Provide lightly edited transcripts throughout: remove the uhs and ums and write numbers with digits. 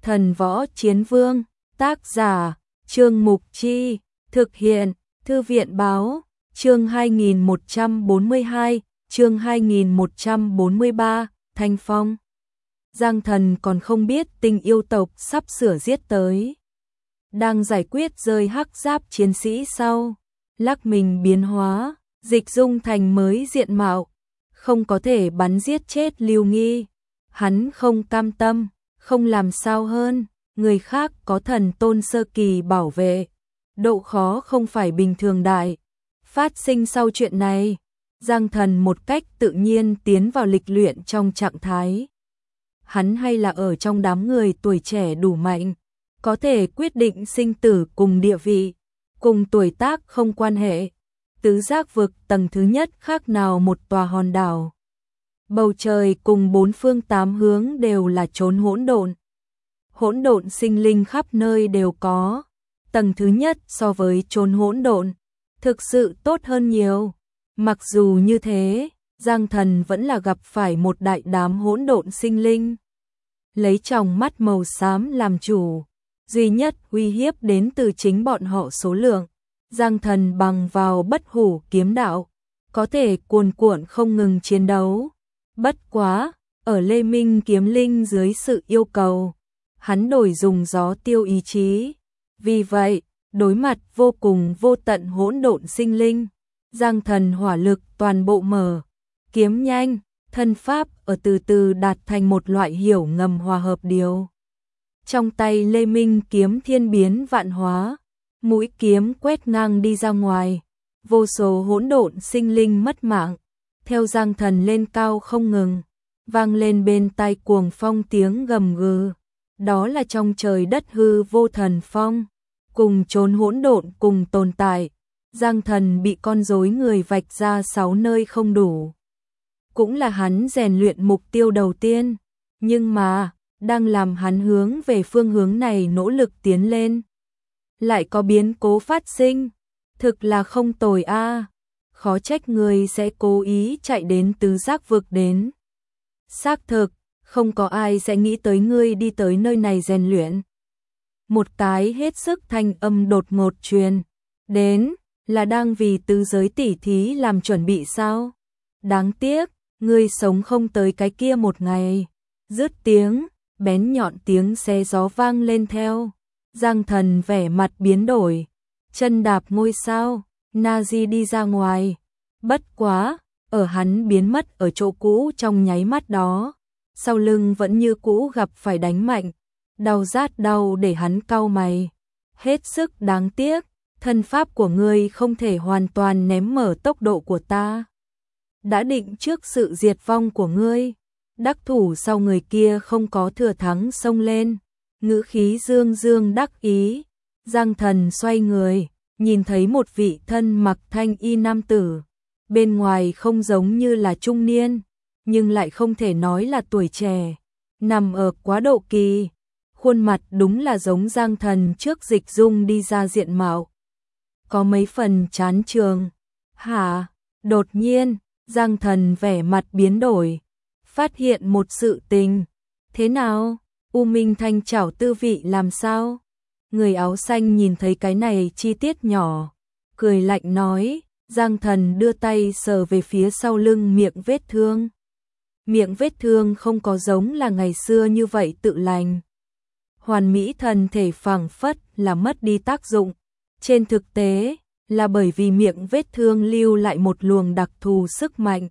Thần Võ Chiến Vương, tác giả, Trương Mục Chi, thực hiện, Thư viện Báo, chương 2142, chương 2143, Thanh Phong. Giang Thần còn không biết Tinh yêu tộc sắp sửa giết tới. Đang giải quyết rơi hắc giáp chiến sĩ sau, lắc mình biến hóa, dịch dung thành mới diện mạo, không có thể bắn giết chết Lưu Nghi. Hắn không cam tâm, không làm sao hơn, người khác có thần tôn sơ kỳ bảo vệ. Độ khó không phải bình thường đại. Phát sinh sau chuyện này, Giang Thần một cách tự nhiên tiến vào lịch luyện trong trạng thái. Hắn hay là ở trong đám người tuổi trẻ đủ mạnh, có thể quyết định sinh tử cùng địa vị, cùng tuổi tác không quan hệ. Tứ giác vực tầng thứ nhất khác nào một tòa hòn đảo. Bầu trời cùng bốn phương tám hướng đều là chốn hỗn độn. Hỗn độn sinh linh khắp nơi đều có. Tầng thứ nhất so với chốn hỗn độn, thực sự tốt hơn nhiều. Mặc dù như thế, Giang Thần vẫn là gặp phải một đại đám hỗn độn sinh linh. Lấy tròng mắt màu xám làm chủ, duy nhất uy hiếp đến từ chính bọn họ số lượng. Giang Thần bằng vào bất hủ kiếm đạo, có thể cuồn cuộn không ngừng chiến đấu. Bất quá, ở Lê Minh kiếm linh dưới sự yêu cầu, hắn đổi dùng gió tiêu ý chí. Vì vậy, đối mặt vô cùng vô tận hỗn độn sinh linh, Giang Thần hỏa lực toàn bộ mở, kiếm nhanh, thân pháp ở từ từ đạt thành một loại hiểu ngầm hòa hợp điều. Trong tay Lê Minh kiếm thiên biến vạn hóa, mũi kiếm quét ngang đi ra ngoài, vô số hỗn độn sinh linh mất mạng. Theo Giang Thần lên cao không ngừng, vang lên bên tai cuồng phong tiếng gầm gừ. Đó là trong trời đất hư vô thần phong, cùng chốn hỗn độn cùng tồn tại. Giang Thần bị con rối người vạch ra 6 nơi không đủ. Cũng là hắn rèn luyện mục tiêu đầu tiên, nhưng mà, đang làm hắn hướng về phương hướng này nỗ lực tiến lên. Lại có biến cố phát sinh, thực là không tồi a. Khó trách người sẽ cố ý chạy đến tứ giác vực đến. Xác thực, không có ai sẽ nghĩ tới ngươi đi tới nơi này rèn luyện. Một cái hết sức thanh âm đột ngột truyền đến, là đang vì tứ giới tỉ thí làm chuẩn bị sao? Đáng tiếc, ngươi sống không tới cái kia một ngày. Dứt tiếng, bén nhọn tiếng xe gió vang lên theo. Giang Thần vẻ mặt biến đổi, chân đạp ngôi sao, Nazi đi ra ngoài. Bất quá, ở hắn biến mất ở chỗ cũ trong nháy mắt đó, sau lưng vẫn như cũ gặp phải đánh mạnh, đau rát đau để hắn cau mày. Hết sức đáng tiếc, thân pháp của ngươi không thể hoàn toàn ném mở tốc độ của ta. Đã định trước sự diệt vong của ngươi, đắc thủ sau người kia không có thừa thắng xông lên, ngữ khí dương dương đắc ý. Giang Thần xoay người, nhìn thấy một vị thân mặc thanh y nam tử, bên ngoài không giống như là trung niên, nhưng lại không thể nói là tuổi trẻ, nằm ở quá độ kỳ. Khuôn mặt đúng là giống Giang Thần trước dịch dung đi ra diện mạo. Có mấy phần chán trường. Hả? Đột nhiên, Giang Thần vẻ mặt biến đổi, phát hiện một sự tình. Thế nào? U Minh Thanh chảo tư vị làm sao? Người áo xanh nhìn thấy cái này chi tiết nhỏ, cười lạnh nói. Giang Thần đưa tay sờ về phía sau lưng miệng vết thương. Miệng vết thương không có giống là ngày xưa như vậy tự lành. Hoàn mỹ thần thể phảng phất là mất đi tác dụng. Trên thực tế, là bởi vì miệng vết thương lưu lại một luồng đặc thù sức mạnh,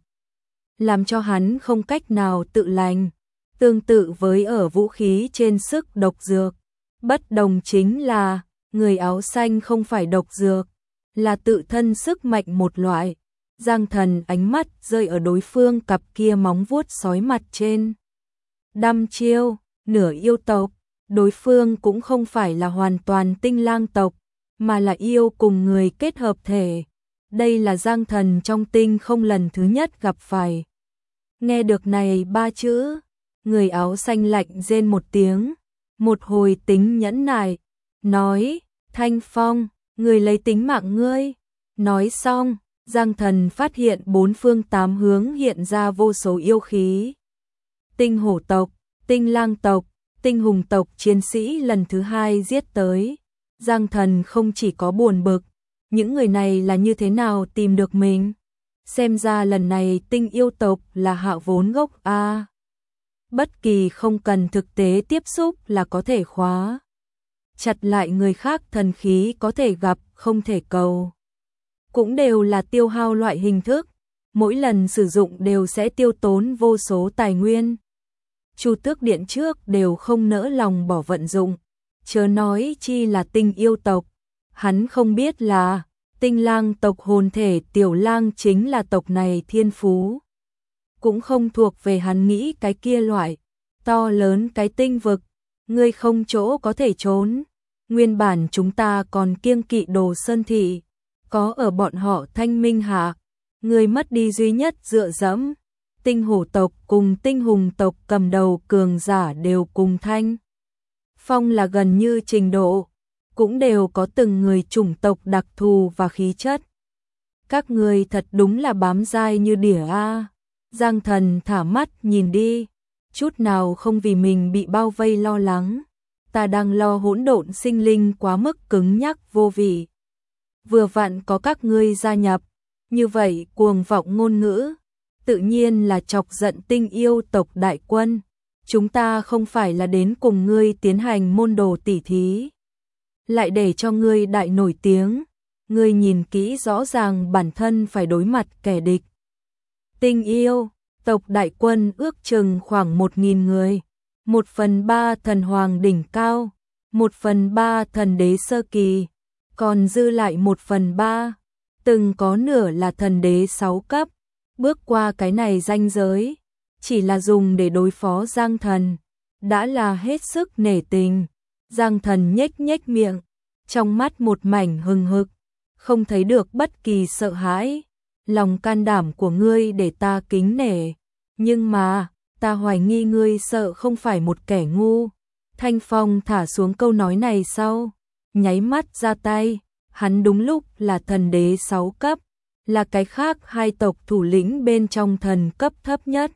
làm cho hắn không cách nào tự lành. Tương tự với ở vũ khí trên sức độc dược. Bất đồng chính là, người áo xanh không phải độc dược, là tự thân sức mạnh một loại. Giang Thần ánh mắt rơi ở đối phương cặp kia móng vuốt sói mặt trên. Đăm chiêu, nửa yêu tộc, đối phương cũng không phải là hoàn toàn tinh lang tộc, mà là yêu cùng người kết hợp thể. Đây là Giang Thần trong tinh không lần thứ nhất gặp phải. Nghe được này 3 chữ, người áo xanh lạnh rên một tiếng, một hồi tính nhẫn nại, nói, Thanh Phong, người lấy tính mạng ngươi. Nói xong, Giang Thần phát hiện bốn phương tám hướng hiện ra vô số yêu khí. Tinh hổ tộc, tinh lang tộc, Tinh hùng tộc chiến sĩ lần thứ 2 giết tới. Giang Thần không chỉ có buồn bực, những người này là như thế nào tìm được mình? Xem ra lần này tinh yêu tộc là hạ vốn gốc a. Bất kỳ không cần thực tế tiếp xúc là có thể khóa chặt lại người khác thần khí có thể gặp không thể cầu. Cũng đều là tiêu hao loại hình thức, mỗi lần sử dụng đều sẽ tiêu tốn vô số tài nguyên. Chu Tước Điện trước đều không nỡ lòng bỏ vận dụng, chớ nói chi là tinh yêu tộc. Hắn không biết là tinh lang tộc hồn thể tiểu lang chính là tộc này thiên phú. Cũng không thuộc về hắn nghĩ cái kia loại, to lớn cái tinh vực, ngươi không chỗ có thể trốn. Nguyên bản chúng ta còn kiêng kỵ Đồ Sơn Thị, có ở bọn họ thanh minh hạ, ngươi mất đi duy nhất dựa dẫm. Tinh hổ tộc cùng tinh hùng tộc cầm đầu cường giả đều cùng thanh phong là gần như trình độ, cũng đều có từng người chủng tộc đặc thù và khí chất. Các người thật đúng là bám dai như đỉa a. Giang Thần thả mắt nhìn đi, chút nào không vì mình bị bao vây lo lắng. Ta đang lo hỗn độn sinh linh quá mức cứng nhắc vô vị. Vừa vặn có các ngươi gia nhập, như vậy cuồng vọng ngôn ngữ, tự nhiên là chọc giận tinh yêu tộc đại quân. Chúng ta không phải là đến cùng ngươi tiến hành môn đồ tỉ thí, lại để cho ngươi đại nổi tiếng. Ngươi nhìn kỹ rõ ràng bản thân phải đối mặt kẻ địch. Tinh yêu tộc đại quân ước chừng khoảng 1.000 người, 1/3 thần hoàng đỉnh cao, 1/3 thần đế sơ kỳ, còn dư lại 1/3, từng có nửa là thần đế 6 cấp. Bước qua cái này ranh giới, chỉ là dùng để đối phó Giang Thần, đã là hết sức nể tình. Giang Thần nhếch nhếch miệng, trong mắt một mảnh hừng hực, không thấy được bất kỳ sợ hãi. Lòng can đảm của ngươi để ta kính nể, nhưng mà, ta hoài nghi ngươi sợ không phải một kẻ ngu. Thanh Phong thả xuống câu nói này sau, nháy mắt ra tay, hắn đúng lúc là thần đế 6 cấp, là cái khác hai tộc thủ lĩnh bên trong thần cấp thấp nhất.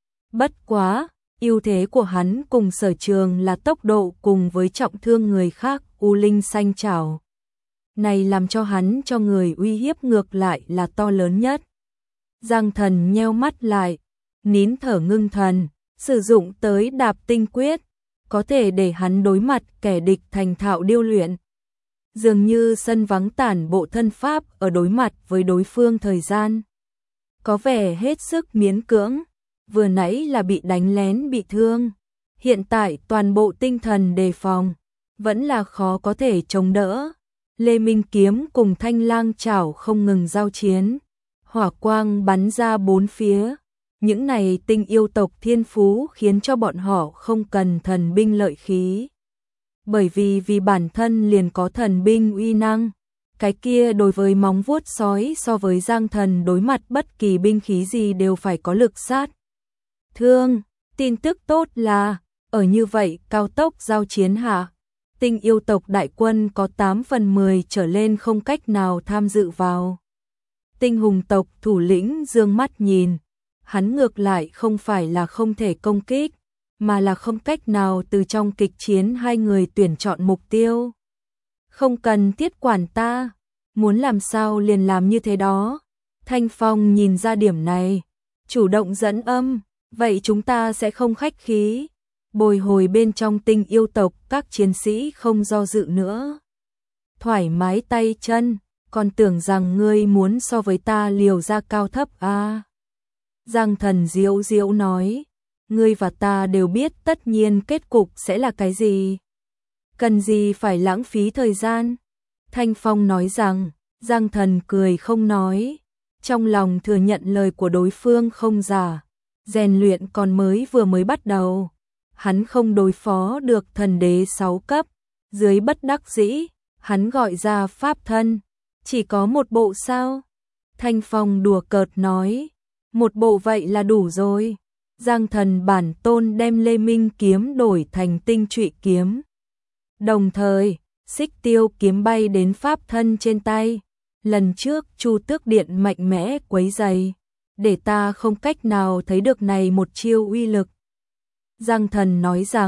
Bất quá, ưu thế của hắn cùng sở trường là tốc độ cùng với trọng thương người khác u linh xanh chảo. Này làm cho hắn cho người uy hiếp ngược lại là to lớn nhất. Giang Thần nheo mắt lại, nín thở ngưng thần, sử dụng tới đạp tinh quyết, có thể để hắn đối mặt kẻ địch thành thạo điêu luyện. Dường như sân vắng tản bộ thân pháp ở đối mặt với đối phương thời gian. Có vẻ hết sức miễn cưỡng, vừa nãy là bị đánh lén bị thương. Hiện tại toàn bộ tinh thần đề phòng, vẫn là khó có thể chống đỡ. Lê Minh kiếm cùng thanh lang chảo không ngừng giao chiến, hỏa quang bắn ra bốn phía. Những này tinh yêu tộc thiên phú khiến cho bọn họ không cần thần binh lợi khí. Bởi vì bản thân liền có thần binh uy năng, cái kia đối với móng vuốt sói so với Giang Thần đối mặt bất kỳ binh khí gì đều phải có lực sát thương. Tin tức tốt là, ở như vậy cao tốc giao chiến hạ, tinh yêu tộc đại quân có 8/10 trở lên không cách nào tham dự vào. Tinh hùng tộc thủ lĩnh dương mắt nhìn, hắn ngược lại không phải là không thể công kích, mà là không cách nào từ trong kịch chiến hai người tuyển chọn mục tiêu. Không cần thiết quản ta, muốn làm sao liền làm như thế đó. Thanh Phong nhìn ra điểm này, chủ động dẫn âm, vậy chúng ta sẽ không khách khí. Bồi hồi bên trong tinh yêu tộc các chiến sĩ không do dự nữa. Thoải mái tay chân, còn tưởng rằng ngươi muốn so với ta liều ra cao thấp à. Giang Thần diễu diễu nói, ngươi và ta đều biết tất nhiên kết cục sẽ là cái gì. Cần gì phải lãng phí thời gian. Thanh Phong nói rằng, Giang Thần cười không nói, trong lòng thừa nhận lời của đối phương không giả, rèn luyện còn vừa mới bắt đầu. Hắn không đối phó được thần đế 6 cấp, dưới bất đắc dĩ, hắn gọi ra pháp thân, chỉ có một bộ sao? Thanh Phong đùa cợt nói, một bộ vậy là đủ rồi. Giang Thần bản tôn đem Lê Minh kiếm đổi thành tinh trụy kiếm. Đồng thời, xích tiêu kiếm bay đến pháp thân trên tay. Lần trước Chu Tước Điện mạnh mẽ quấy rầy, để ta không cách nào thấy được này một chiêu uy lực. Giang Thần nói rằng,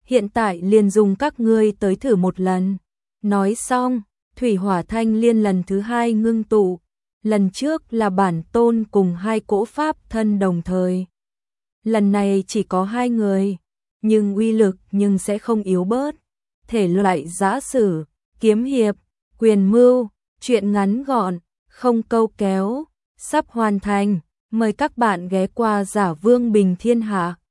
hiện tại liền dùng các ngươi tới thử một lần. Nói xong, thủy hỏa thanh liên lần thứ hai ngưng tụ, lần trước là bản tôn cùng hai cỗ pháp thân đồng thời. Lần này chỉ có hai người, nhưng uy lực nhưng sẽ không yếu bớt. Thể loại giã sử, kiếm hiệp, quyền mưu, truyện ngắn gọn, không câu kéo, sắp hoàn thành. Mời các bạn ghé qua Giả Vương Bình Thiên Hạ.